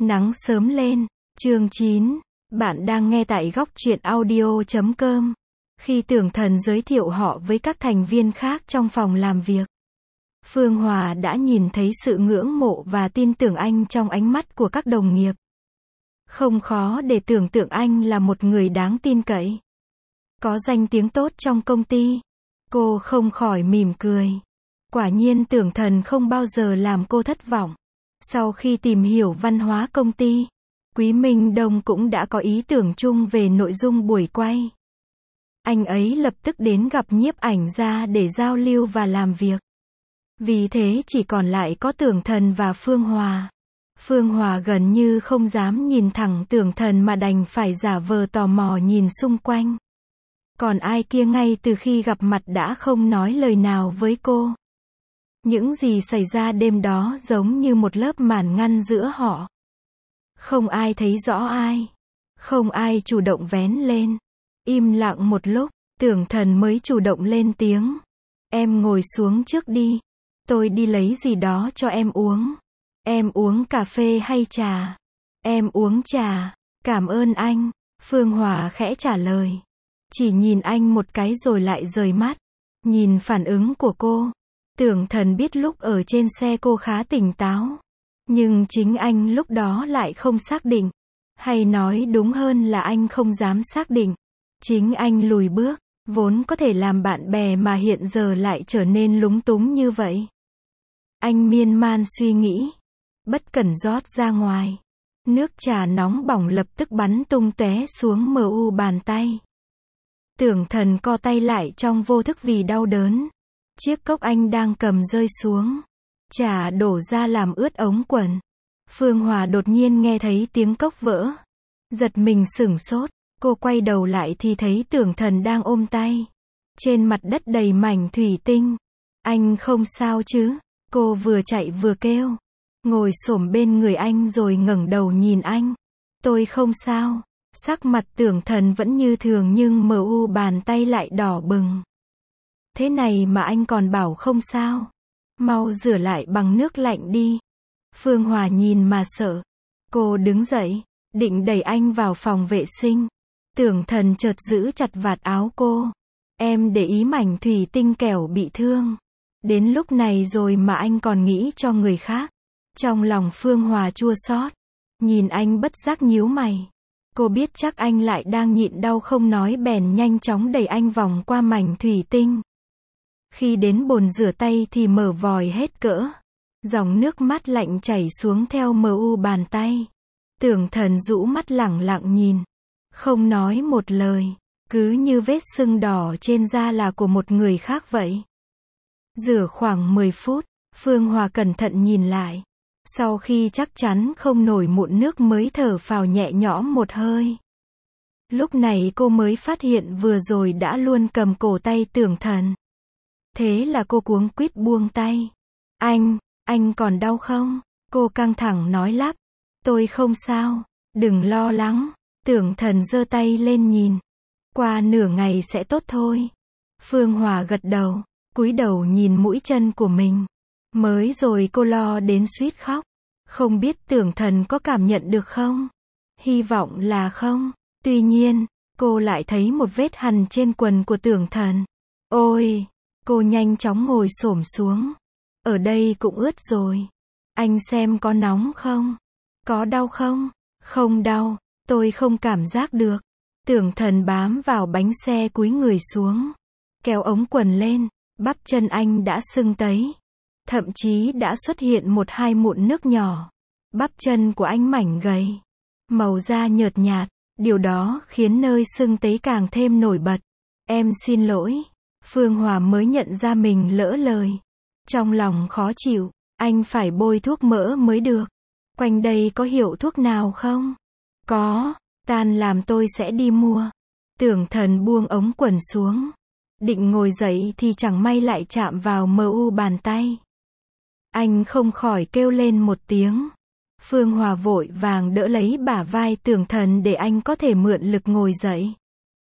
Nắng sớm lên, chương 9, bạn đang nghe tại góc truyện audio.com. Khi Tưởng Thần giới thiệu họ với các thành viên khác trong phòng làm việc, Phương Hòa đã nhìn thấy sự ngưỡng mộ và tin tưởng anh trong ánh mắt của các đồng nghiệp. Không khó để tưởng tượng anh là một người đáng tin cậy, có danh tiếng tốt trong công ty. Cô không khỏi mỉm cười. Quả nhiên Tưởng Thần không bao giờ làm cô thất vọng. Sau khi tìm hiểu văn hóa công ty, Quý Minh Đông cũng đã có ý tưởng chung về nội dung buổi quay. Anh ấy lập tức đến gặp nhiếp ảnh gia để giao lưu và làm việc. Vì thế chỉ còn lại có Tưởng Thần và Phương Hòa. Phương Hòa gần như không dám nhìn thẳng Tưởng Thần mà đành phải giả vờ tò mò nhìn xung quanh. Còn ai kia ngay từ khi gặp mặt đã không nói lời nào với cô. Những gì xảy ra đêm đó giống như một lớp màn ngăn giữa họ. Không ai thấy rõ ai. Không ai chủ động vén lên. Im lặng một lúc, Tưởng Thần mới chủ động lên tiếng. Em ngồi xuống trước đi. Tôi đi lấy gì đó cho em uống. Em uống cà phê hay trà? Em uống trà. Cảm ơn anh. Phương Hòa khẽ trả lời. Chỉ nhìn anh một cái rồi lại rời mắt. Nhìn phản ứng của cô, Tưởng Thần biết lúc ở trên xe cô khá tỉnh táo. Nhưng chính anh lúc đó lại không xác định. Hay nói đúng hơn là anh không dám xác định. Chính anh lùi bước, vốn có thể làm bạn bè mà hiện giờ lại trở nên lúng túng như vậy. Anh miên man suy nghĩ, bất cẩn rót ra ngoài. Nước trà nóng bỏng lập tức bắn tung tóe xuống mu bàn tay. Tưởng Thần co tay lại trong vô thức vì đau đớn. Chiếc cốc anh đang cầm rơi xuống. Trà đổ ra làm ướt ống quần. Phương Hòa đột nhiên nghe thấy tiếng cốc vỡ. Giật mình sửng sốt. Cô quay đầu lại thì thấy Tưởng Thần đang ôm tay. Trên mặt đất đầy mảnh thủy tinh. Anh không sao chứ? Cô vừa chạy vừa kêu. Ngồi xổm bên người anh rồi ngẩng đầu nhìn anh. Tôi không sao. Sắc mặt Tưởng Thần vẫn như thường nhưng mu bàn tay lại đỏ bừng. Thế này mà anh còn bảo không sao. Mau rửa lại bằng nước lạnh đi. Phương Hòa nhìn mà sợ. Cô đứng dậy, định đẩy anh vào phòng vệ sinh. Tưởng Thần chợt giữ chặt vạt áo cô. Em để ý mảnh thủy tinh kẻo bị thương. Đến lúc này rồi mà anh còn nghĩ cho người khác. Trong lòng Phương Hòa chua xót. Nhìn anh bất giác nhíu mày. Cô biết chắc anh lại đang nhịn đau không nói bèn nhanh chóng đẩy anh vòng qua mảnh thủy tinh. Khi đến bồn rửa tay thì mở vòi hết cỡ. Dòng nước mát lạnh chảy xuống theo mu bàn tay. Tưởng Thần rũ mắt lẳng lặng nhìn. Không nói một lời. Cứ như vết sưng đỏ trên da là của một người khác vậy. Rửa khoảng 10 phút, Phương Hòa cẩn thận nhìn lại. Sau khi chắc chắn không nổi mụn nước mới thở phào nhẹ nhõm một hơi. Lúc này cô mới phát hiện vừa rồi đã luôn cầm cổ tay Tưởng Thần. Thế là cô cuống quýt buông tay. Anh còn đau không? Cô căng thẳng nói lắp. Tôi không sao, đừng lo lắng. Tưởng Thần giơ tay lên nhìn. Qua nửa ngày sẽ tốt thôi. Phương Hòa gật đầu, cúi đầu nhìn mũi chân của mình. Mới rồi cô lo đến suýt khóc. Không biết Tưởng Thần có cảm nhận được không? Hy vọng là không. Tuy nhiên, cô lại thấy một vết hằn trên quần của Tưởng Thần. Ôi! Cô nhanh chóng ngồi xổm xuống. Ở đây cũng ướt rồi. Anh xem có nóng không? Có đau không? Không đau, tôi không cảm giác được. Tưởng Thần bám vào bánh xe cúi người xuống. Kéo ống quần lên, bắp chân anh đã sưng tấy. Thậm chí đã xuất hiện một hai mụn nước nhỏ. Bắp chân của anh mảnh gầy. Màu da nhợt nhạt. Điều đó khiến nơi sưng tấy càng thêm nổi bật. Em xin lỗi. Phương Hòa mới nhận ra mình lỡ lời. Trong lòng khó chịu. Anh phải bôi thuốc mỡ mới được. Quanh đây có hiệu thuốc nào không? Có. Tan làm tôi sẽ đi mua. Tưởng Thần buông ống quần xuống. Định ngồi dậy thì chẳng may lại chạm vào mu bàn tay. Anh không khỏi kêu lên một tiếng. Phương Hòa vội vàng đỡ lấy bả vai Tưởng Thần để anh có thể mượn lực ngồi dậy.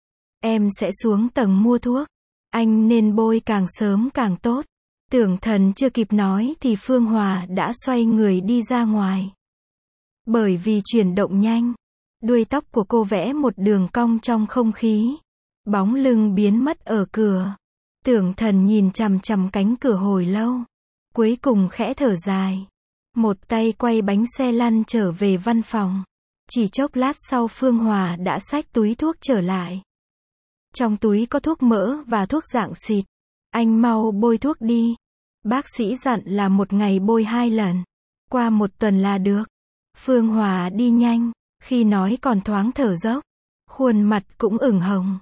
Em sẽ xuống tầng mua thuốc. Anh nên bôi càng sớm càng tốt. Tưởng Thần chưa kịp nói thì Phương Hòa đã xoay người đi ra ngoài. Bởi vì chuyển động nhanh, đuôi tóc của cô vẽ một đường cong trong không khí. Bóng lưng biến mất ở cửa. Tưởng Thần nhìn chằm chằm cánh cửa hồi lâu. Cuối cùng khẽ thở dài. Một tay quay bánh xe lăn trở về văn phòng. Chỉ chốc lát sau Phương Hòa đã xách túi thuốc trở lại. Trong túi có thuốc mỡ và thuốc dạng xịt. Anh mau bôi thuốc đi. Bác sĩ dặn là một ngày bôi 2 lần. Qua 1 tuần là được. Phương Hòa đi nhanh. Khi nói còn thoáng thở dốc. Khuôn mặt cũng ửng hồng.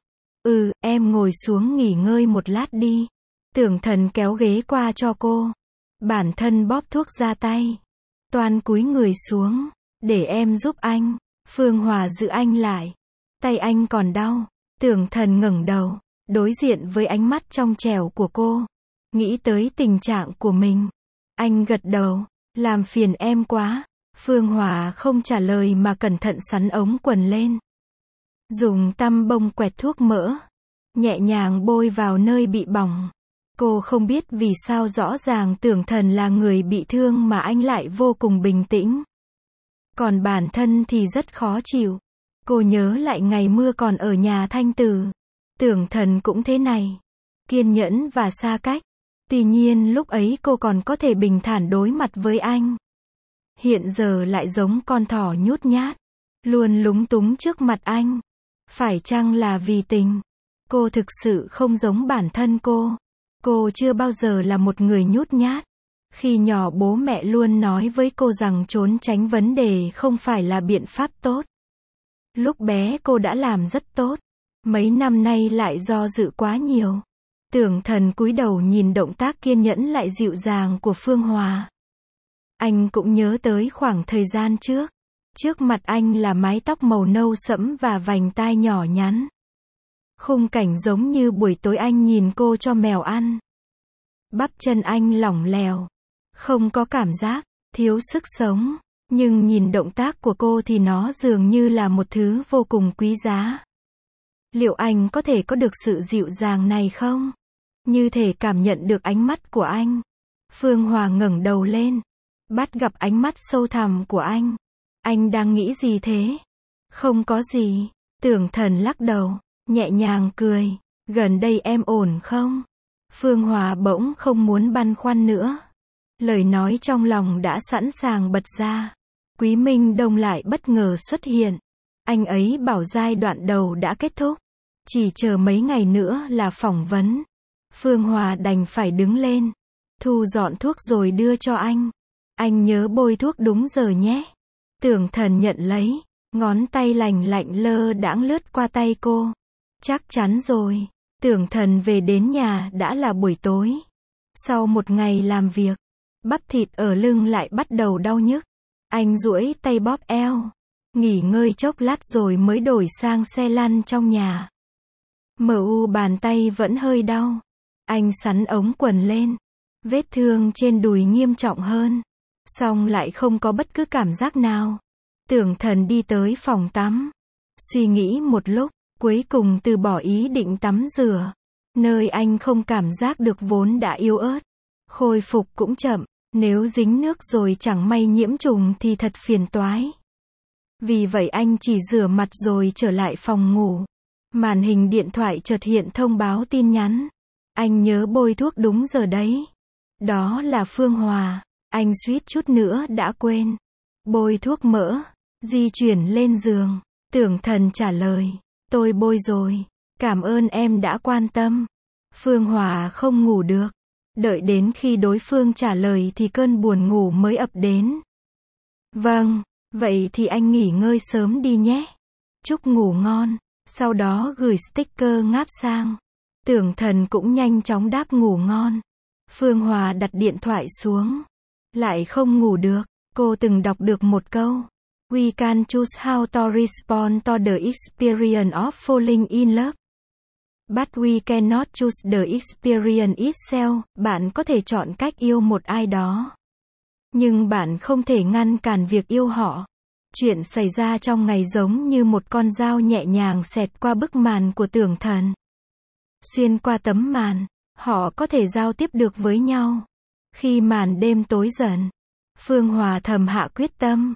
Em ngồi xuống nghỉ ngơi một lát đi. Tưởng Thần kéo ghế qua cho cô. Bản thân bóp thuốc ra tay. Toan cúi người xuống. Để em giúp anh. Phương Hòa giữ anh lại. Tay anh còn đau. Tưởng Thần ngẩng đầu. Đối diện với ánh mắt trong trẻo của cô. Nghĩ tới tình trạng của mình. Anh gật đầu. Làm phiền em quá. Phương Hòa không trả lời mà cẩn thận sắn ống quần lên. Dùng tăm bông quẹt thuốc mỡ. Nhẹ nhàng bôi vào nơi bị bỏng. Cô không biết vì sao rõ ràng Tưởng Thần là người bị thương mà anh lại vô cùng bình tĩnh. Còn bản thân thì rất khó chịu. Cô nhớ lại ngày mưa còn ở nhà Thanh Từ. Tưởng Thần cũng thế này. Kiên nhẫn và xa cách. Tuy nhiên lúc ấy cô còn có thể bình thản đối mặt với anh. Hiện giờ lại giống con thỏ nhút nhát. Luôn lúng túng trước mặt anh. Phải chăng là vì tình? Cô thực sự không giống bản thân cô. Cô chưa bao giờ là một người nhút nhát. Khi nhỏ bố mẹ luôn nói với cô rằng trốn tránh vấn đề không phải là biện pháp tốt. Lúc bé cô đã làm rất tốt. Mấy năm nay lại do dự quá nhiều. Tưởng Thần cúi đầu nhìn động tác kiên nhẫn lại dịu dàng của Phương Hòa. Anh cũng nhớ tới khoảng thời gian trước. Trước mặt anh là mái tóc màu nâu sẫm và vành tai nhỏ nhắn. Khung cảnh giống như buổi tối anh nhìn cô cho mèo ăn. Bắp chân anh lỏng lẻo. Không có cảm giác, thiếu sức sống. Nhưng nhìn động tác của cô thì nó dường như là một thứ vô cùng quý giá. Liệu anh có thể có được sự dịu dàng này không? Như thể cảm nhận được ánh mắt của anh. Phương Hòa ngẩng đầu lên. Bắt gặp ánh mắt sâu thẳm của anh. Anh đang nghĩ gì thế? Không có gì. Tưởng Thần lắc đầu. Nhẹ nhàng cười. Gần đây em ổn không? Phương Hòa bỗng không muốn băn khoăn nữa. Lời nói trong lòng đã sẵn sàng bật ra. Quý Minh Đông lại bất ngờ xuất hiện. Anh ấy bảo giai đoạn đầu đã kết thúc. Chỉ chờ mấy ngày nữa là phỏng vấn. Phương Hòa đành phải đứng lên. Thu dọn thuốc rồi đưa cho anh. Anh nhớ bôi thuốc đúng giờ nhé. Tưởng Thần nhận lấy. Ngón tay lành lạnh lơ đãng lướt qua tay cô. Chắc chắn rồi. Tưởng Thần về đến nhà đã là buổi tối. Sau một ngày làm việc, bắp thịt ở lưng lại bắt đầu đau nhức. Anh duỗi tay bóp eo. Nghỉ ngơi chốc lát rồi mới đổi sang xe lăn trong nhà. Bàn tay vẫn hơi đau. Anh xắn ống quần lên. Vết thương trên đùi nghiêm trọng hơn. Song lại không có bất cứ cảm giác nào. Tưởng Thần đi tới phòng tắm. Suy nghĩ một lúc, cuối cùng từ bỏ ý định tắm rửa. Nơi anh không cảm giác được vốn đã yếu ớt. Khôi phục cũng chậm. Nếu dính nước rồi chẳng may nhiễm trùng thì thật phiền toái. Vì vậy anh chỉ rửa mặt rồi trở lại phòng ngủ. Màn hình điện thoại chợt hiện thông báo tin nhắn. Anh nhớ bôi thuốc đúng giờ đấy. Đó là Phương Hòa. Anh suýt chút nữa đã quên. Bôi thuốc mỡ. Di chuyển lên giường. Tưởng Thần trả lời. Tôi bôi rồi. Cảm ơn em đã quan tâm. Phương Hòa không ngủ được. Đợi đến khi đối phương trả lời thì cơn buồn ngủ mới ập đến. Vâng, vậy thì anh nghỉ ngơi sớm đi nhé. Chúc ngủ ngon. Sau đó gửi sticker ngáp sang. Tưởng Thần cũng nhanh chóng đáp ngủ ngon. Phương Hòa đặt điện thoại xuống. Lại không ngủ được. Cô từng đọc được một câu. We can choose how to respond to the experience of falling in love. But we cannot choose the experience itself. Bạn có thể chọn cách yêu một ai đó. Nhưng bạn không thể ngăn cản việc yêu họ. Chuyện xảy ra trong ngày giống như một con dao nhẹ nhàng xẹt qua bức màn của Tưởng Thần. Xuyên qua tấm màn, họ có thể giao tiếp được với nhau. Khi màn đêm tối dần, Phương Hòa thầm hạ quyết tâm.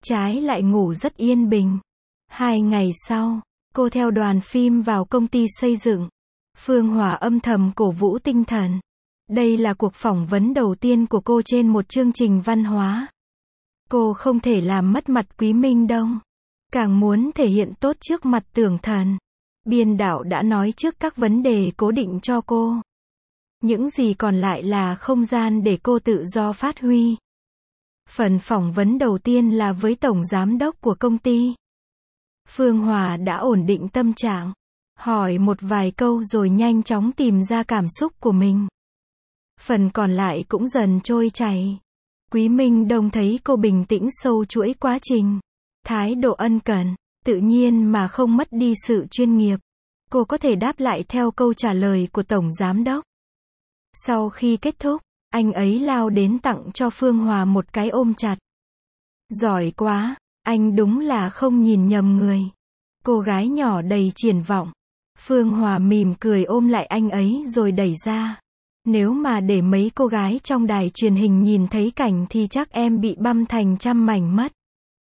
trái lại ngủ rất yên bình. 2 ngày sau, cô theo đoàn phim vào công ty xây dựng. Phương Hòa âm thầm cổ vũ tinh thần. Đây là cuộc phỏng vấn đầu tiên của cô trên một chương trình văn hóa. Cô không thể làm mất mặt Quý Minh Đông. Càng muốn thể hiện tốt trước mặt Tưởng Thần. Biên đạo đã nói trước các vấn đề cố định cho cô. Những gì còn lại là không gian để cô tự do phát huy. Phần phỏng vấn đầu tiên là với tổng giám đốc của công ty. Phương Hòa đã ổn định tâm trạng, hỏi một vài câu rồi nhanh chóng tìm ra cảm xúc của mình. Phần còn lại cũng dần trôi chảy. Quý Minh Đông thấy cô bình tĩnh sâu chuỗi quá trình, thái độ ân cần, tự nhiên mà không mất đi sự chuyên nghiệp. Cô có thể đáp lại theo câu trả lời của tổng giám đốc. Sau khi kết thúc, anh ấy lao đến tặng cho Phương Hòa một cái ôm chặt. Giỏi quá, anh đúng là không nhìn nhầm người. Cô gái nhỏ đầy triển vọng. Phương Hòa mỉm cười ôm lại anh ấy rồi đẩy ra. Nếu mà để mấy cô gái trong đài truyền hình nhìn thấy cảnh thì chắc em bị băm thành trăm mảnh mất.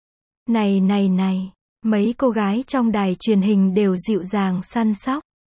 Này, mấy cô gái trong đài truyền hình đều dịu dàng săn sóc.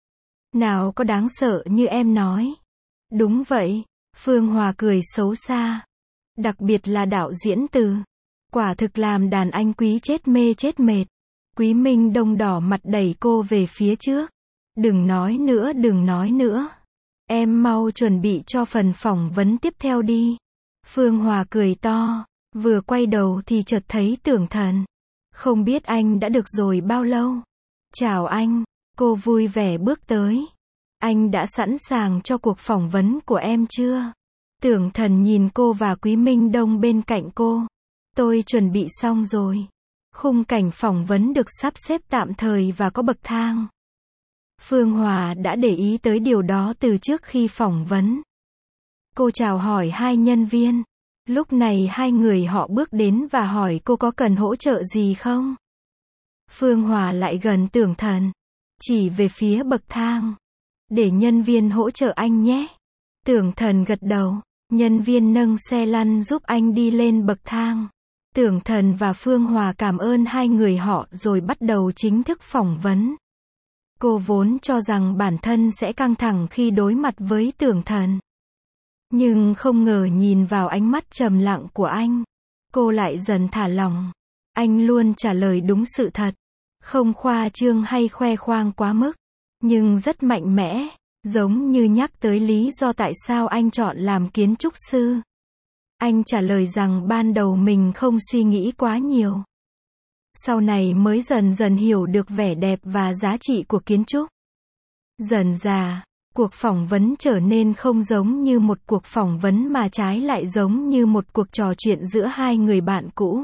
Nào có đáng sợ như em nói. Đúng vậy, Phương Hòa cười xấu xa. Đặc biệt là đạo diễn Từ. Quả thực làm đàn anh quý chết mê chết mệt. Quý Minh Đông đỏ mặt đẩy cô về phía trước. Đừng nói nữa. Em mau chuẩn bị cho phần phỏng vấn tiếp theo đi. Phương Hòa cười to. Vừa quay đầu thì chợt thấy Tưởng Thần. Không biết anh đã được rồi bao lâu. Chào anh. Cô vui vẻ bước tới. Anh đã sẵn sàng cho cuộc phỏng vấn của em chưa? Tưởng Thần nhìn cô và Quý Minh Đông bên cạnh cô. Tôi chuẩn bị xong rồi. Khung cảnh phỏng vấn được sắp xếp tạm thời và có bậc thang. Phương Hòa đã để ý tới điều đó từ trước khi phỏng vấn. Cô chào hỏi hai nhân viên. Lúc này hai người họ bước đến và hỏi cô có cần hỗ trợ gì không? Phương Hòa lại gần Tưởng Thần, chỉ về phía bậc thang. Để nhân viên hỗ trợ anh nhé. Tưởng Thần gật đầu. Nhân viên nâng xe lăn giúp anh đi lên bậc thang. Tưởng Thần và Phương Hòa cảm ơn hai người họ rồi bắt đầu chính thức phỏng vấn. Cô vốn cho rằng bản thân sẽ căng thẳng khi đối mặt với Tưởng Thần. Nhưng không ngờ nhìn vào ánh mắt trầm lặng của anh, cô lại dần thả lỏng. Anh luôn trả lời đúng sự thật, không khoa trương hay khoe khoang quá mức, nhưng rất mạnh mẽ, giống như nhắc tới lý do tại sao anh chọn làm kiến trúc sư. Anh trả lời rằng ban đầu mình không suy nghĩ quá nhiều. Sau này mới dần dần hiểu được vẻ đẹp và giá trị của kiến trúc. Dần dà, cuộc phỏng vấn trở nên không giống như một cuộc phỏng vấn mà trái lại giống như một cuộc trò chuyện giữa hai người bạn cũ.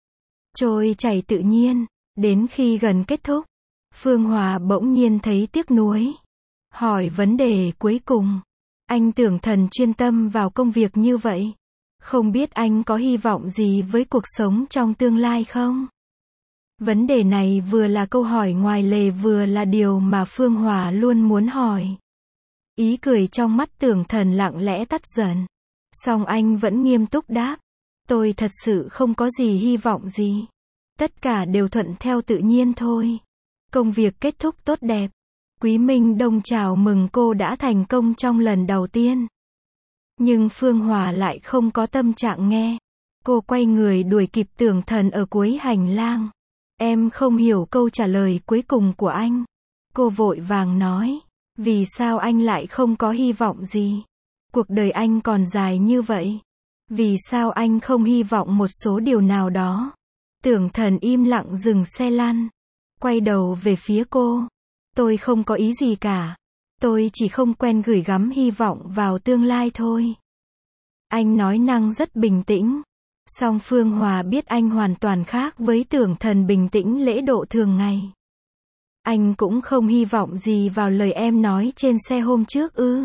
Trôi chảy tự nhiên, đến khi gần kết thúc, Phương Hòa bỗng nhiên thấy tiếc nuối. Hỏi vấn đề cuối cùng. Anh Tưởng Thần chuyên tâm vào công việc như vậy. Không biết anh có hy vọng gì với cuộc sống trong tương lai không? Vấn đề này vừa là câu hỏi ngoài lề vừa là điều mà Phương Hòa luôn muốn hỏi. Ý cười trong mắt Tưởng Thần lặng lẽ tắt dần. Song anh vẫn nghiêm túc đáp. Tôi thật sự không có gì hy vọng gì. Tất cả đều thuận theo tự nhiên thôi. Công việc kết thúc tốt đẹp. Quý Minh Đông chào mừng cô đã thành công trong lần đầu tiên. Nhưng Phương Hòa lại không có tâm trạng nghe. Cô quay người đuổi kịp Tưởng Thần ở cuối hành lang. Em không hiểu câu trả lời cuối cùng của anh. Cô vội vàng nói. Vì sao anh lại không có hy vọng gì? Cuộc đời anh còn dài như vậy. Vì sao anh không hy vọng một số điều nào đó? Tưởng Thần im lặng dừng xe lăn. Quay đầu về phía cô. Tôi không có ý gì cả. Tôi chỉ không quen gửi gắm hy vọng vào tương lai thôi. Anh nói năng rất bình tĩnh. Song Phương Hòa biết anh hoàn toàn khác với Tưởng Thần bình tĩnh lễ độ thường ngày. Anh cũng không hy vọng gì vào lời em nói trên xe hôm trước ư?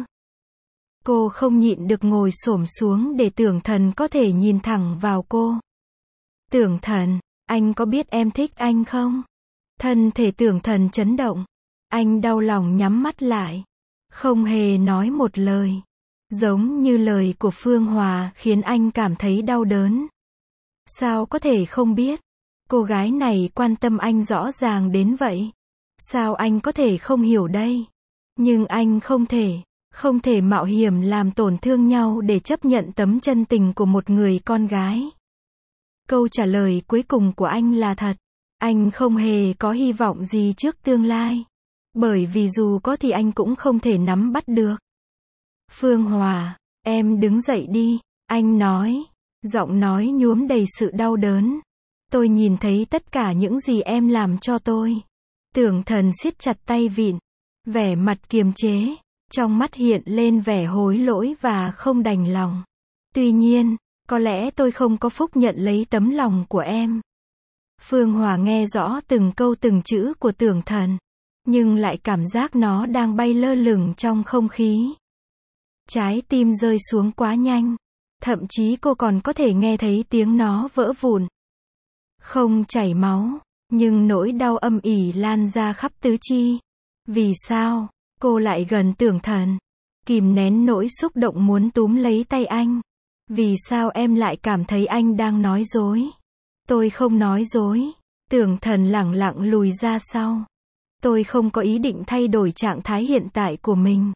Cô không nhịn được ngồi xổm xuống để Tưởng Thần có thể nhìn thẳng vào cô. Tưởng Thần, anh có biết em thích anh không? Thân thể Tưởng Thần chấn động. Anh đau lòng nhắm mắt lại. Không hề nói một lời. Giống như lời của Phương Hòa khiến anh cảm thấy đau đớn. Sao có thể không biết? Cô gái này quan tâm anh rõ ràng đến vậy. Sao anh có thể không hiểu đây? Nhưng anh không thể mạo hiểm làm tổn thương nhau để chấp nhận tấm chân tình của một người con gái. Câu trả lời cuối cùng của anh là thật. Anh không hề có hy vọng gì trước tương lai. Bởi vì dù có thì anh cũng không thể nắm bắt được. Phương Hòa, em đứng dậy đi, anh nói. Giọng nói nhuốm đầy sự đau đớn. Tôi nhìn thấy tất cả những gì em làm cho tôi. Tưởng Thần siết chặt tay vịn. Vẻ mặt kiềm chế. Trong mắt hiện lên vẻ hối lỗi và không đành lòng. Tuy nhiên, có lẽ tôi không có phúc nhận lấy tấm lòng của em. Phương Hòa nghe rõ từng câu từng chữ của Tưởng Thần. Nhưng lại cảm giác nó đang bay lơ lửng trong không khí. Trái tim rơi xuống quá nhanh. Thậm chí cô còn có thể nghe thấy tiếng nó vỡ vụn. Không chảy máu, nhưng nỗi đau âm ỉ lan ra khắp tứ chi. Vì sao? Cô lại gần Tưởng Thần. Kìm nén nỗi xúc động muốn túm lấy tay anh. Vì sao em lại cảm thấy anh đang nói dối? Tôi không nói dối. Tưởng Thần lẳng lặng lùi ra sau. Tôi không có ý định thay đổi trạng thái hiện tại của mình.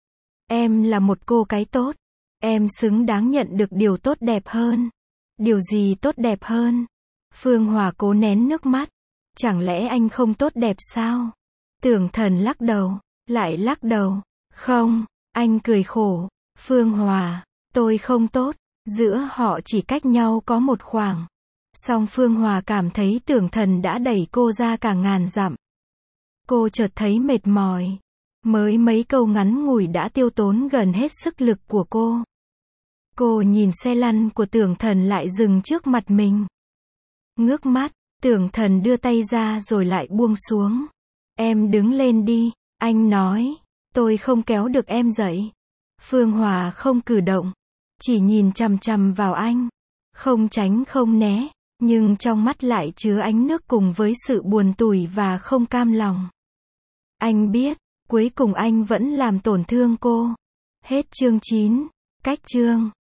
Em là một cô gái tốt. Em xứng đáng nhận được điều tốt đẹp hơn. Điều gì tốt đẹp hơn? Phương Hòa cố nén nước mắt. Chẳng lẽ anh không tốt đẹp sao? Tưởng Thần lắc đầu, lại lắc đầu. Không, anh cười khổ. Phương Hòa, tôi không tốt. Giữa họ chỉ cách nhau có một khoảng. Song Phương Hòa cảm thấy Tưởng Thần đã đẩy cô ra cả ngàn dặm. Cô chợt thấy mệt mỏi. Mới mấy câu ngắn ngủi đã tiêu tốn gần hết sức lực của cô. Cô nhìn xe lăn của Tưởng Thần lại dừng trước mặt mình. Ngước mắt, Tưởng Thần đưa tay ra rồi lại buông xuống. Em đứng lên đi, anh nói. Tôi không kéo được em dậy. Phương Hòa không cử động. Chỉ nhìn chằm chằm vào anh. Không tránh không né. Nhưng trong mắt lại chứa ánh nước cùng với sự buồn tủi và không cam lòng. Anh biết, cuối cùng anh vẫn làm tổn thương cô. Hết chương 9. Cách chương